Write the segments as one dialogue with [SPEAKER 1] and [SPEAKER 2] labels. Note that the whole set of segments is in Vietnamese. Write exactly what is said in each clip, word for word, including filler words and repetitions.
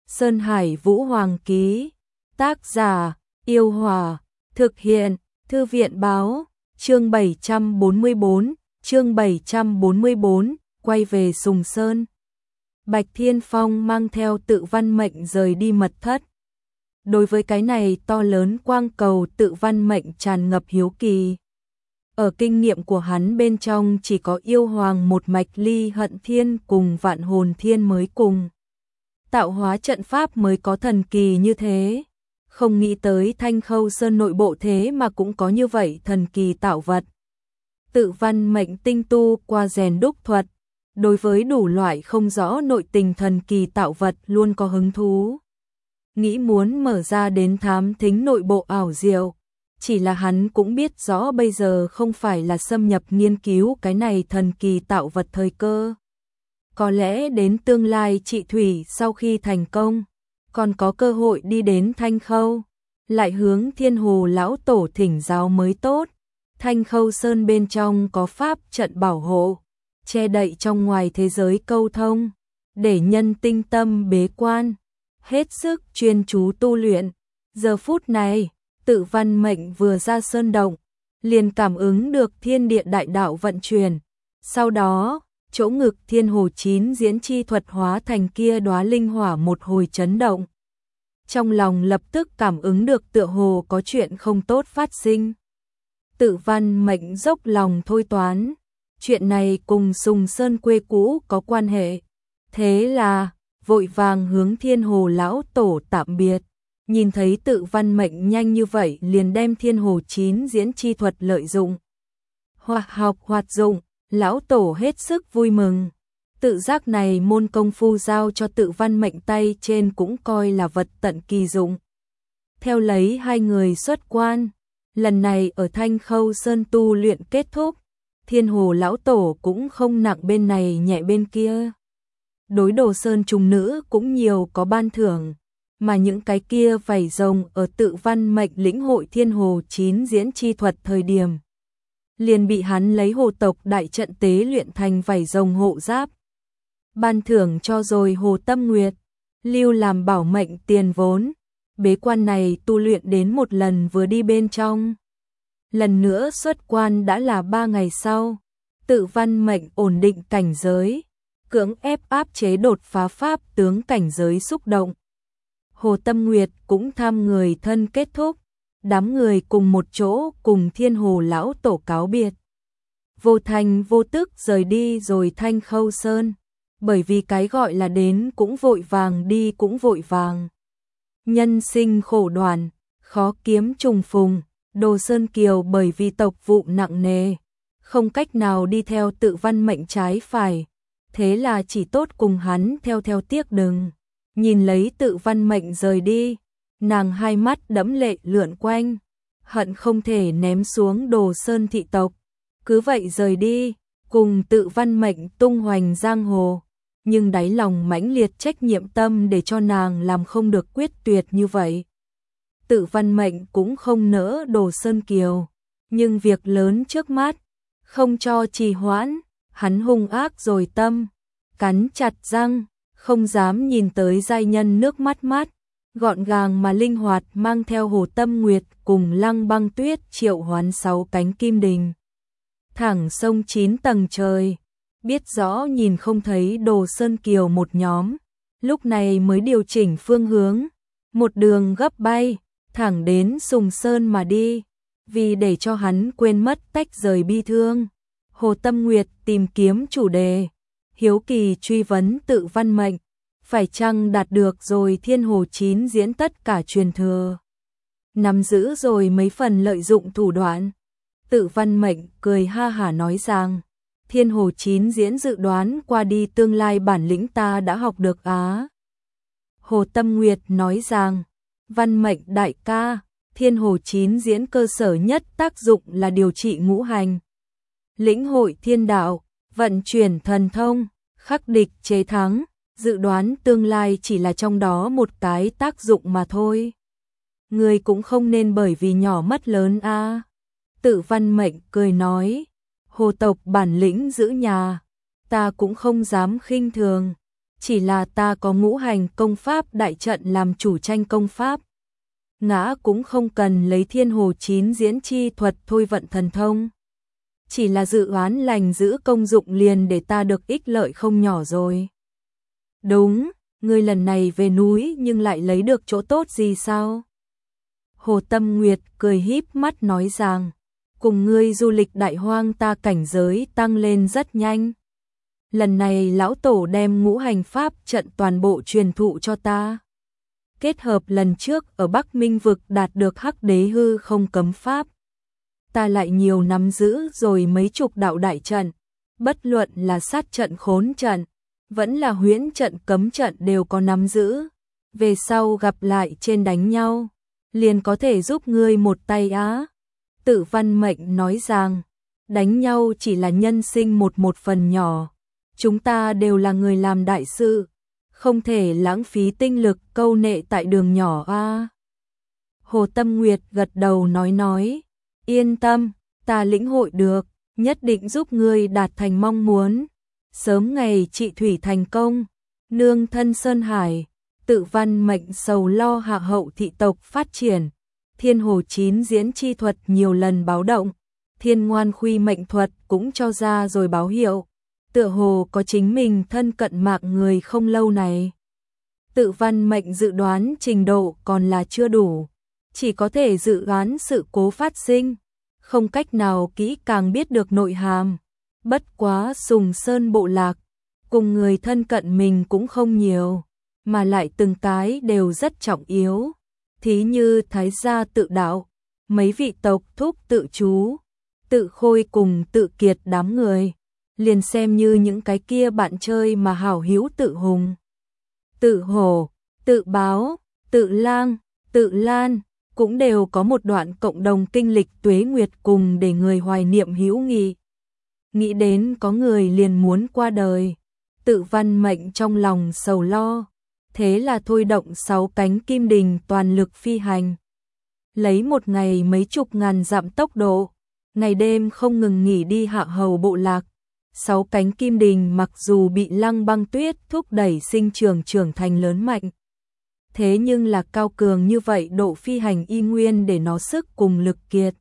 [SPEAKER 1] Sơn Hải Vũ Hoàng ký. Tác giả: Yêu Hòa. Thực hiện: Thư viện báo. Chương bảy trăm bốn mươi bốn, chương bảy trăm bốn mươi bốn, quay về Sùng Sơn. Bạch Thiên Phong mang theo Tự Văn Mệnh rời đi mật thất. Đối với cái này to lớn quang cầu, Tự Văn Mệnh tràn ngập hiếu kỳ. Ở kinh nghiệm của hắn bên trong chỉ có Yêu Hoàng một mạch Ly Hận Thiên cùng Vạn Hồn Thiên mới cùng tạo hóa trận pháp mới có thần kỳ như thế. Không nghĩ tới Thanh Khâu Sơn nội bộ thế mà cũng có như vậy thần kỳ tạo vật. Tự Văn Mệnh tinh tu qua rèn đúc thuật, đối với đủ loại không rõ nội tình thần kỳ tạo vật luôn có hứng thú. Nghĩ muốn mở ra đến thám thính nội bộ ảo diệu, chỉ là hắn cũng biết rõ bây giờ không phải là xâm nhập nghiên cứu cái này thần kỳ tạo vật thời cơ. Có lẽ đến tương lai trị thủy sau khi thành công, còn có cơ hội đi đến Thanh Khâu, lại hướng Thiên Hồ lão tổ thỉnh giáo mới tốt. Thanh Khâu Sơn bên trong có pháp trận bảo hộ, che đậy trong ngoài thế giới câu thông, để nhân tinh tâm bế quan, hết sức chuyên chú tu luyện. Giờ phút này, Tự Văn Mệnh vừa ra sơn động, liền cảm ứng được thiên địa đại đạo vận chuyển. Sau đó, chỗ ngực Thiên Hồ chín diễn chi thuật hóa thành kia đóa linh hỏa một hồi chấn động. Trong lòng lập tức cảm ứng được tựa hồ có chuyện không tốt phát sinh. Tự Văn Mệnh dốc lòng thôi toán, chuyện này cùng Sùng Sơn quê cũ có quan hệ. Thế là, vội vàng hướng Thiên Hồ lão tổ tạm biệt. Nhìn thấy Tự Văn Mệnh nhanh như vậy liền đem Thiên Hồ chín diễn chi thuật lợi dụng. Hoặc học hoạt dụng, lão tổ hết sức vui mừng. Tự giác này môn công phu giao cho Tự Văn Mệnh tay trên cũng coi là vật tận kỳ dụng. Theo lấy hai người xuất quan, lần này ở Thanh Khâu Sơn tu luyện kết thúc, Thiên Hồ lão tổ cũng không nặng bên này nhẹ bên kia. Đối Đồ Sơn trùng nữ cũng nhiều có ban thưởng, mà những cái kia vảy rồng ở Tự Văn Mệnh lĩnh hội Thiên Hồ chín diễn chi thuật thời điểm, liền bị hắn lấy hồ tộc đại trận tế luyện thành vảy rồng hộ giáp. Ban thưởng cho rồi Hồ Tâm Nguyệt, lưu làm bảo mệnh tiền vốn. Bế quan này tu luyện đến một lần vừa đi bên trong. Lần nữa xuất quan đã là ba ngày sau. Tự Văn Mệnh ổn định cảnh giới, cưỡng ép áp chế đột phá pháp tướng cảnh giới xúc động. Hồ Tâm Nguyệt cũng tham người thân kết thúc, đám người cùng một chỗ cùng Thiên Hồ lão tổ cáo biệt. Vô thành vô tức rời đi rồi Thanh Khâu Sơn, bởi vì cái gọi là đến cũng vội vàng đi cũng vội vàng. Nhân sinh khổ đoàn, khó kiếm trùng phùng. Đồ Sơn Kiều bởi vì tộc vụ nặng nề, không cách nào đi theo Tự Văn Mệnh trái phải, thế là chỉ tốt cùng hắn theo theo tiếc đừng. Nhìn lấy Tự Văn Mệnh rời đi, nàng hai mắt đẫm lệ lượn quanh, hận không thể ném xuống Đồ Sơn thị tộc. Cứ vậy rời đi, cùng Tự Văn Mệnh tung hoành giang hồ, nhưng đáy lòng mãnh liệt trách nhiệm tâm để cho nàng làm không được quyết tuyệt như vậy. Tự Văn Mệnh cũng không nỡ Đồ Sơn Kiều, nhưng việc lớn trước mắt, không cho trì hoãn, hắn hung ác rồi tâm, cắn chặt răng, không dám nhìn tới giai nhân nước mắt mắt, gọn gàng mà linh hoạt mang theo Hồ Tâm Nguyệt cùng Lăng Băng Tuyết triệu hoán sáu cánh kim đình. Thẳng sông chín tầng trời, biết rõ nhìn không thấy Đồ Sơn Kiều một nhóm, lúc này mới điều chỉnh phương hướng, một đường gấp bay, thẳng đến Sùng Sơn mà đi, vì để cho hắn quên mất tách rời bi thương. Hồ Tâm Nguyệt tìm kiếm chủ đề, hiếu kỳ truy vấn Tự Văn Mệnh, phải chăng đạt được rồi Thiên Hồ chín diễn tất cả truyền thừa, nắm giữ rồi mấy phần lợi dụng thủ đoạn. Tự Văn Mệnh cười ha hả nói rằng, Thiên Hồ chín diễn dự đoán qua đi tương lai bản lĩnh ta đã học được á. Hồ Tâm Nguyệt nói rằng, Văn Mệnh đại ca, Thiên Hồ chín diễn cơ sở nhất tác dụng là điều trị ngũ hành, lĩnh hội thiên đạo, vận chuyển thần thông, khắc địch chế thắng, dự đoán tương lai chỉ là trong đó một cái tác dụng mà thôi. Người cũng không nên bởi vì nhỏ mất lớn a. Tự Văn Mệnh cười nói, Hồ tộc bản lĩnh giữ nhà, ta cũng không dám khinh thường. chỉ là ta có ngũ hành công pháp đại trận làm chủ tranh công pháp. Ngã cũng không cần lấy thiên hồ chín diễn chi thuật thôi vận thần thông. Chỉ là dự oán lành giữ công dụng liền để ta được ích lợi không nhỏ rồi. Đúng, ngươi lần này về núi nhưng lại lấy được chỗ tốt gì sao? Hồ Tâm Nguyệt cười híp mắt nói rằng, cùng ngươi du lịch đại hoang ta cảnh giới tăng lên rất nhanh. Lần này lão tổ đem ngũ hành pháp trận toàn bộ truyền thụ cho ta. Kết hợp lần trước ở Bắc Minh vực đạt được Hắc Đế hư không cấm pháp. Ta lại nhiều nắm giữ rồi mấy chục đạo đại trận, bất luận là sát trận khốn trận, vẫn là huyễn trận cấm trận đều có nắm giữ. Về sau gặp lại trên đánh nhau, liền có thể giúp ngươi một tay á. Tự Văn Mệnh nói rằng, đánh nhau chỉ là nhân sinh một một phần nhỏ. Chúng ta đều là người làm đại sự, không thể lãng phí tinh lực câu nệ tại đường nhỏ a. Hồ Tâm Nguyệt gật đầu nói nói, yên tâm, ta lĩnh hội được, nhất định giúp ngươi đạt thành mong muốn. Sớm ngày trị thủy thành công, nương thân Sơn Hải, Tự Văn Mệnh sầu lo hạ hậu thị tộc phát triển. Thiên hồ chín diễn chi thuật nhiều lần báo động, thiên ngoan khuy mệnh thuật cũng cho ra rồi báo hiệu. Tựa hồ có chính mình thân cận mạng người không lâu này. Tự Văn Mệnh dự đoán trình độ còn là chưa đủ, chỉ có thể dự đoán sự cố phát sinh, không cách nào kỹ càng biết được nội hàm. Bất quá Sùng Sơn bộ lạc, cùng người thân cận mình cũng không nhiều, mà lại từng cái đều rất trọng yếu. Thí như Thái gia Tự Đạo, mấy vị tộc thúc Tự Chú, Tự Khôi cùng Tự Kiệt đám người, liền xem như những cái kia bạn chơi mà hảo hữu Tự Hùng, Tự Hổ, Tự Báo, Tự Lang, Tự Lan, cũng đều có một đoạn cộng đồng kinh lịch tuế nguyệt cùng để người hoài niệm hữu nghị. Nghĩ đến có người liền muốn qua đời, Tự Văn Mệnh trong lòng sầu lo, thế là thôi động sáu cánh kim đình toàn lực phi hành. Lấy một ngày mấy chục ngàn dặm tốc độ, ngày đêm không ngừng nghỉ đi hạ hầu bộ lạc. Sáu cánh kim đình mặc dù bị Lăng Băng Tuyết thúc đẩy sinh trưởng trưởng thành lớn mạnh, thế nhưng là cao cường như vậy độ phi hành y nguyên để nó sức cùng lực kiệt.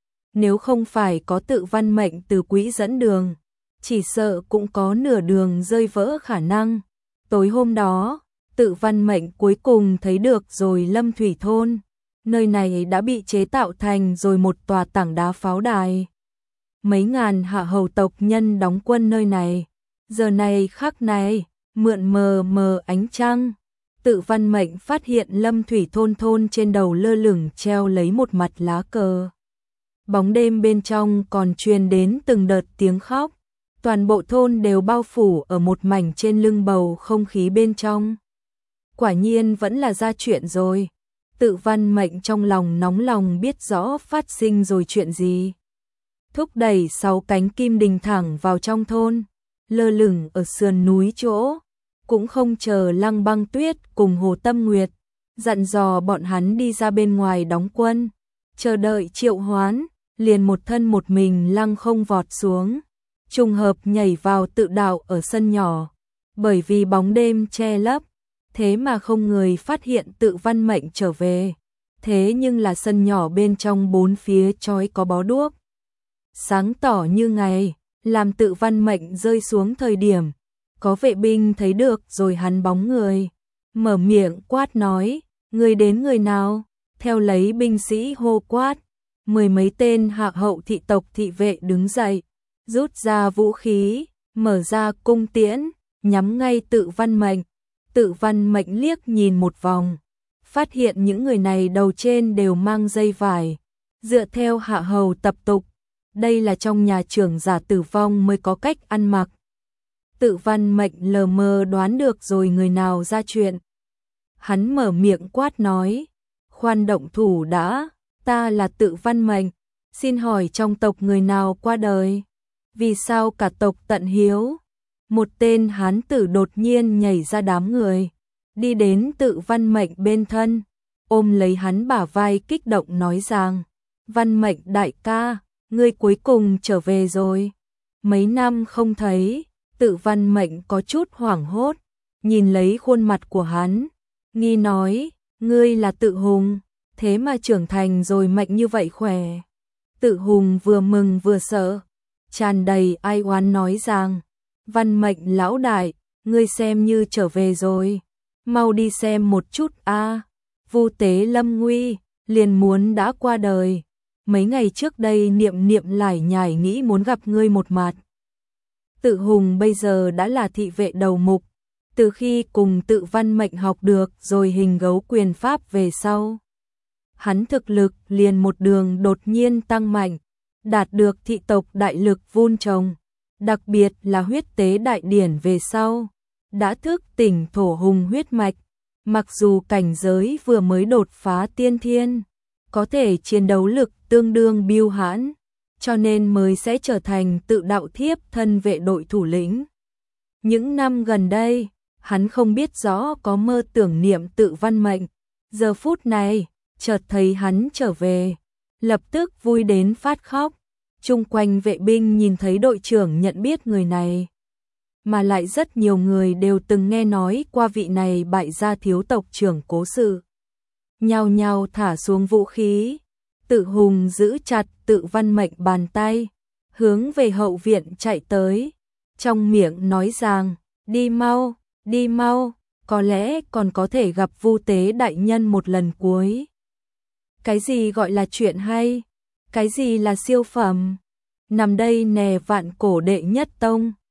[SPEAKER 1] Nếu không phải có Tự Văn Mệnh từ quỹ dẫn đường, chỉ sợ cũng có nửa đường rơi vỡ khả năng. Tối hôm đó, Tự Văn Mệnh cuối cùng thấy được rồi Lâm Thủy Thôn, nơi này đã bị chế tạo thành rồi một tòa tảng đá pháo đài. Mấy ngàn hạ hầu tộc nhân đóng quân nơi này, giờ này khắc này, mượn mờ mờ ánh trăng, Tự Văn Mệnh phát hiện Lâm Thủy Thôn thôn trên đầu lơ lửng treo lấy một mặt lá cờ. Bóng đêm bên trong còn truyền đến từng đợt tiếng khóc, toàn bộ thôn đều bao phủ ở một mảnh trên lưng bầu không khí bên trong. Quả nhiên vẫn là ra chuyện rồi. Tự Văn Mệnh trong lòng nóng lòng biết rõ phát sinh rồi chuyện gì. Thúc đẩy sáu cánh kim đình thẳng vào trong thôn, lơ lửng ở sườn núi chỗ, cũng không chờ Lăng Băng Tuyết cùng Hồ Tâm Nguyệt, dặn dò bọn hắn đi ra bên ngoài đóng quân, chờ đợi triệu hoán, liền một thân một mình lăng không vọt xuống, trùng hợp nhảy vào Tự Đạo ở sân nhỏ, bởi vì bóng đêm che lấp, thế mà không người phát hiện Tự Văn Mệnh trở về. Thế nhưng là sân nhỏ bên trong bốn phía chói có bó đuốc, sáng tỏ như ngày, làm Tự Văn Mệnh rơi xuống thời điểm, có vệ binh thấy được rồi hắn bóng người, mở miệng quát nói, người đến người nào, theo lấy binh sĩ hô quát, mười mấy tên hạ hậu thị tộc thị vệ đứng dậy, rút ra vũ khí, mở ra cung tiễn, nhắm ngay Tự Văn Mệnh. Tự Văn Mệnh liếc nhìn một vòng, phát hiện những người này đầu trên đều mang dây vải, dựa theo hạ hầu tập tục, đây là trong nhà trưởng giả tử vong mới có cách ăn mặc. Tự Văn Mệnh lờ mờ đoán được rồi người nào ra chuyện. Hắn mở miệng quát nói, khoan động thủ đã, ta là Tự Văn Mệnh, xin hỏi trong tộc người nào qua đời, vì sao cả tộc tận hiếu? Một tên hán tử đột nhiên nhảy ra đám người, đi đến Tự Văn Mệnh bên thân, ôm lấy hắn bả vai kích động nói rằng, Văn Mệnh đại ca, ngươi cuối cùng trở về rồi. Mấy năm không thấy, Tự Văn Mệnh có chút hoảng hốt, nhìn lấy khuôn mặt của hắn, nghi nói, ngươi là Tự Hùng, thế mà trưởng thành rồi mạnh như vậy khỏe. Tự Hùng vừa mừng vừa sợ, tràn đầy ai oán nói rằng, Văn Mệnh lão đại, ngươi xem như trở về rồi, mau đi xem một chút a. Vu Tế lâm nguy, liền muốn đã qua đời. Mấy ngày trước đây niệm niệm lải nhải nghĩ muốn gặp ngươi một mặt. Tự Hùng bây giờ đã là thị vệ đầu mục, từ khi cùng Tự Văn Mệnh học được rồi hình gấu quyền pháp về sau. Hắn thực lực liền một đường đột nhiên tăng mạnh, đạt được thị tộc đại lực vun trồng, đặc biệt là huyết tế đại điển về sau, đã thức tỉnh thổ hùng huyết mạch, mặc dù cảnh giới vừa mới đột phá tiên thiên, có thể chiến đấu lực tương đương biêu hãn, cho nên mới sẽ trở thành Tự Đạo Thiếp thân vệ đội thủ lĩnh. Những năm gần đây, hắn không biết rõ có mơ tưởng niệm Tự Văn Mệnh, giờ phút này, chợt thấy hắn trở về, lập tức vui đến phát khóc. Chung quanh vệ binh nhìn thấy đội trưởng nhận biết người này, mà lại rất nhiều người đều từng nghe nói qua vị này bại gia thiếu tộc trưởng cố sự. Nhao nhao thả xuống vũ khí, Tự Hùng giữ chặt Tự Văn Mệnh bàn tay, hướng về hậu viện chạy tới, trong miệng nói rằng, đi mau, đi mau, có lẽ còn có thể gặp Vu Tế đại nhân một lần cuối. Cái gì gọi là chuyện hay? Cái gì là siêu phẩm? Nằm đây nè vạn cổ đệ nhất tông,